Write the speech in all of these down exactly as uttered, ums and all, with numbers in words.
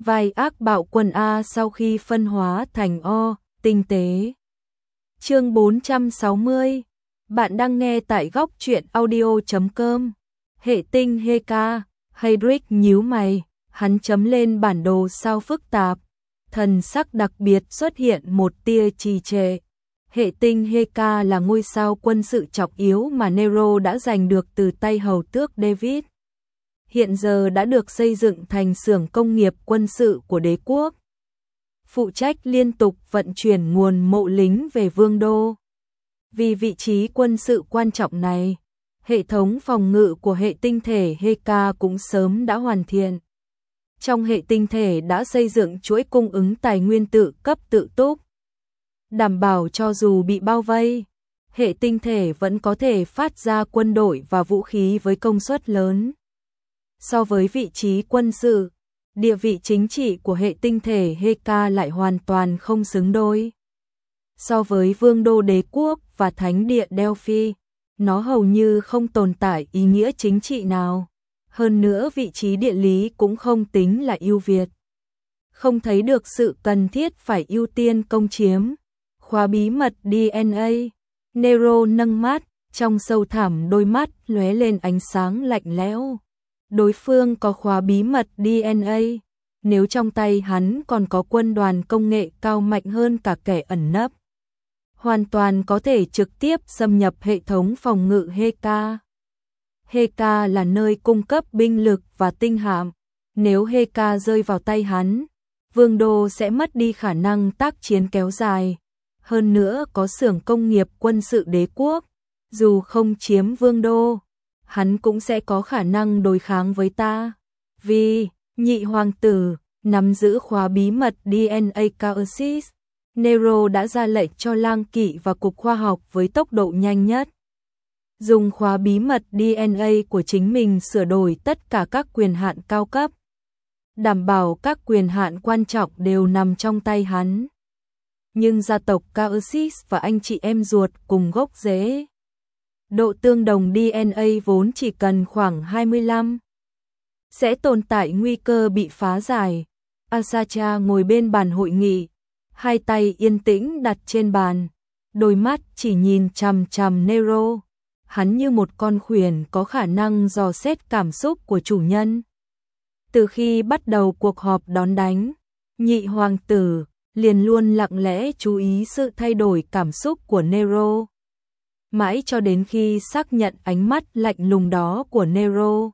Vai ác bạo quân A sau khi phân hóa thành O, tinh tế. Chương bốn trăm sáu mươi. Bạn đang nghe tại góc truyện audio chấm com. Hệ tinh Heka, Heydrich nhíu mày, hắn chấm lên bản đồ sao phức tạp. Thần sắc đặc biệt xuất hiện một tia trì trệ. Hệ tinh Heka là ngôi sao quân sự trọng yếu mà Nero đã giành được từ tay hầu tước David. Hiện giờ đã được xây dựng thành xưởng công nghiệp quân sự của đế quốc, phụ trách liên tục vận chuyển nguồn mộ lính về vương đô. Vì vị trí quân sự quan trọng này, hệ thống phòng ngự của hệ tinh thể Heka cũng sớm đã hoàn thiện. Trong hệ tinh thể đã xây dựng chuỗi cung ứng tài nguyên tự cấp tự túc, đảm bảo cho dù bị bao vây, hệ tinh thể vẫn có thể phát ra quân đội và vũ khí với công suất lớn. So với vị trí quân sự, địa vị chính trị của hệ tinh thể Heka lại hoàn toàn không xứng đôi. So với vương đô đế quốc và thánh địa Delphi, nó hầu như không tồn tại ý nghĩa chính trị nào. Hơn nữa vị trí địa lý cũng không tính là ưu việt. Không thấy được sự cần thiết phải ưu tiên công chiếm. Khóa bí mật đê en a. Nero nâng mắt, trong sâu thẳm đôi mắt lóe lên ánh sáng lạnh lẽo. Đối phương có khóa bí mật đê en a. Nếu trong tay hắn còn có quân đoàn công nghệ cao mạnh hơn cả kẻ ẩn nấp, hoàn toàn có thể trực tiếp xâm nhập hệ thống phòng ngự Heka. Heka là nơi cung cấp binh lực và tinh hạm. Nếu Heka rơi vào tay hắn, vương đô sẽ mất đi khả năng tác chiến kéo dài. Hơn nữa có xưởng công nghiệp quân sự đế quốc, dù không chiếm vương đô, hắn cũng sẽ có khả năng đối kháng với ta. Vì nhị hoàng tử nắm giữ khóa bí mật đê en a Chaosis, Nero đã ra lệnh cho lang kỵ và cục khoa học với tốc độ nhanh nhất, dùng khóa bí mật đê en a của chính mình sửa đổi tất cả các quyền hạn cao cấp, đảm bảo các quyền hạn quan trọng đều nằm trong tay hắn. Nhưng gia tộc Chaosis và anh chị em ruột cùng gốc rễ, độ tương đồng đê en a vốn chỉ cần khoảng hai mươi lăm, sẽ tồn tại nguy cơ bị phá giải. Asacha ngồi bên bàn hội nghị, hai tay yên tĩnh đặt trên bàn, đôi mắt chỉ nhìn chằm chằm Nero. Hắn như một con khuyển có khả năng dò xét cảm xúc của chủ nhân. Từ khi bắt đầu cuộc họp đón đánh, nhị hoàng tử liền luôn lặng lẽ chú ý sự thay đổi cảm xúc của Nero. Mãi cho đến khi xác nhận ánh mắt lạnh lùng đó của Nero,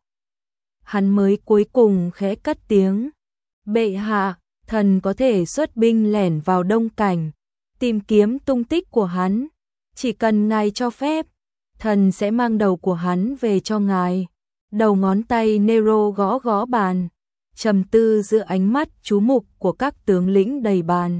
hắn mới cuối cùng khẽ cất tiếng. Bệ hạ, thần có thể xuất binh lẻn vào Đông Cảnh, tìm kiếm tung tích của hắn. Chỉ cần ngài cho phép, thần sẽ mang đầu của hắn về cho ngài. Đầu ngón tay Nero gõ gõ bàn, trầm tư giữa ánh mắt chú mục của các tướng lĩnh đầy bàn.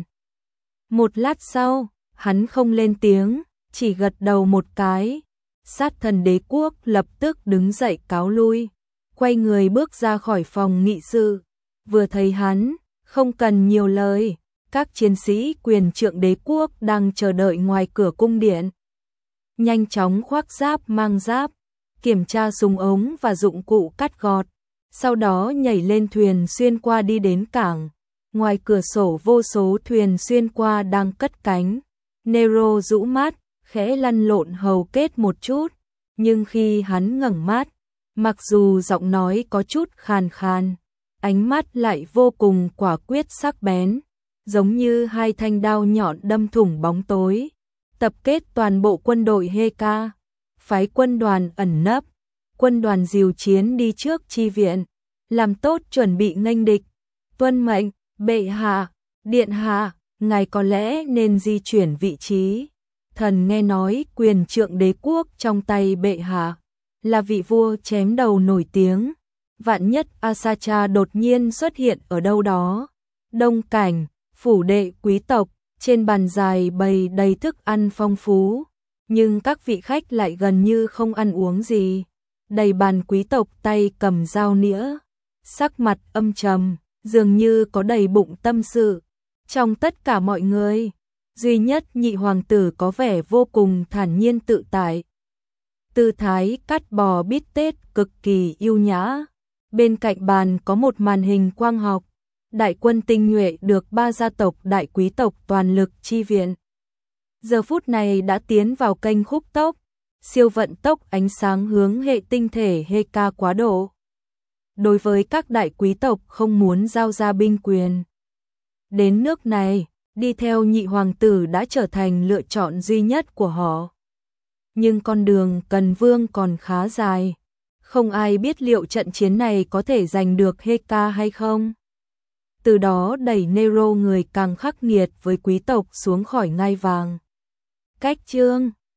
Một lát sau, hắn không lên tiếng, chỉ gật đầu một cái. Sát thần đế quốc lập tức đứng dậy cáo lui, quay người bước ra khỏi phòng nghị sự. Vừa thấy hắn, không cần nhiều lời, các chiến sĩ quyền trượng đế quốc đang chờ đợi ngoài cửa cung điện. Nhanh chóng khoác giáp mang giáp, kiểm tra súng ống và dụng cụ cắt gọt, sau đó nhảy lên thuyền xuyên qua đi đến cảng. Ngoài cửa sổ vô số thuyền xuyên qua đang cất cánh. Nero rũ mắt, khẽ lăn lộn hầu kết một chút, nhưng khi hắn ngẩng mắt, mặc dù giọng nói có chút khàn khàn, ánh mắt lại vô cùng quả quyết sắc bén, giống như hai thanh đao nhọn đâm thủng bóng tối. Tập kết toàn bộ quân đội Heka, phái quân đoàn ẩn nấp, quân đoàn diều chiến đi trước chi viện, làm tốt chuẩn bị nghênh địch. Tuân mệnh, bệ hạ, điện hạ, ngài có lẽ nên di chuyển vị trí. Thần nghe nói quyền trượng đế quốc trong tay bệ hạ là vị vua chém đầu nổi tiếng. Vạn nhất Asacha đột nhiên xuất hiện ở đâu đó. Đông Cảnh, phủ đệ quý tộc, trên bàn dài bày đầy thức ăn phong phú, nhưng các vị khách lại gần như không ăn uống gì. Đầy bàn quý tộc tay cầm dao nĩa, sắc mặt âm trầm, dường như có đầy bụng tâm sự. Trong tất cả mọi người, duy nhất nhị hoàng tử có vẻ vô cùng thản nhiên tự tại. Tư thái cắt bò bít tết cực kỳ yêu nhã. Bên cạnh bàn có một màn hình quang học, đại quân tinh nhuệ được ba gia tộc đại quý tộc toàn lực chi viện. Giờ phút này đã tiến vào kênh khúc tốc, siêu vận tốc ánh sáng hướng hệ tinh thể Heka quá độ. Đối với các đại quý tộc không muốn giao ra binh quyền. Đến nước này, đi theo nhị hoàng tử đã trở thành lựa chọn duy nhất của họ. Nhưng con đường cần vương còn khá dài. Không ai biết liệu trận chiến này có thể giành được Heka hay không. Từ đó đẩy Nero người càng khắc nghiệt với quý tộc xuống khỏi ngai vàng. Cách chương